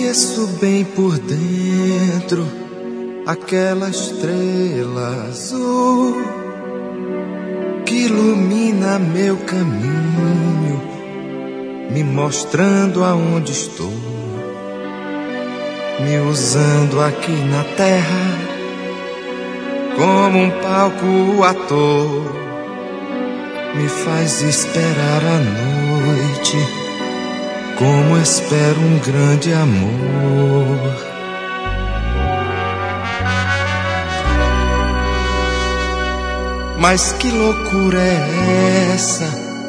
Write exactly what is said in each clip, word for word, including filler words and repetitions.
Conheço bem por dentro aquela estrela azul que ilumina meu caminho, me mostrando aonde estou, me usando aqui na terra como um palco o ator, me faz esperar a noite como espero um grande amor. Mas que loucura é essa?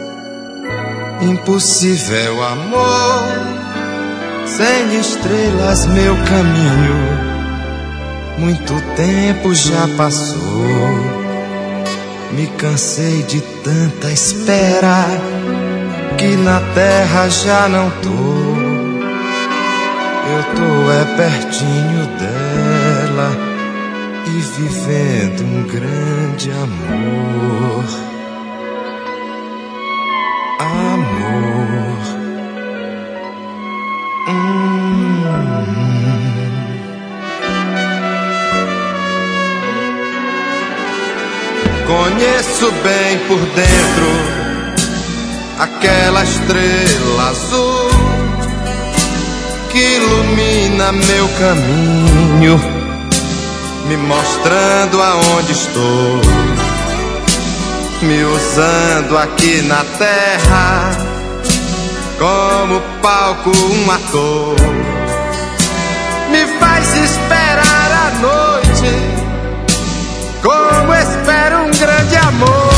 Impossível amor, sem estrelas meu caminho, muito tempo já passou. Me cansei de tanta espera, que na terra já não tô. Eu tô é pertinho dela e vivendo um grande amor. Amor. Hum. Conheço bem por dentro aquela estrela azul que ilumina meu caminho, me mostrando aonde estou, me usando aqui na terra como palco um ator, me faz esperar a noite como espero um grande amor.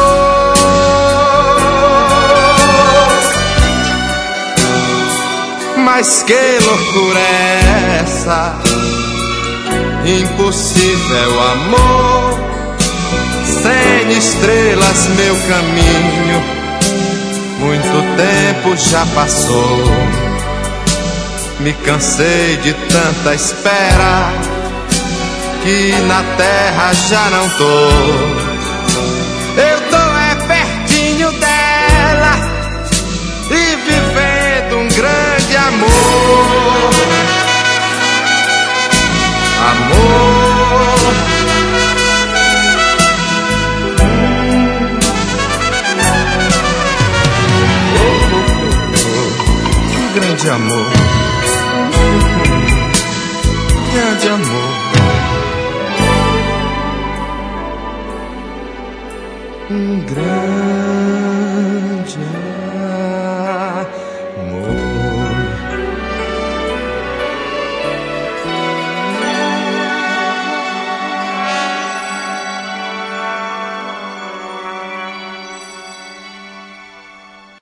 Mas que loucura é essa? Impossível amor, sem estrelas meu caminho, muito tempo já passou. Me cansei de tanta espera, que na terra já não tô. Eu tô é pertinho dela e vivendo um grande amor. Amor. Um grande amor. Grande amor. Um grande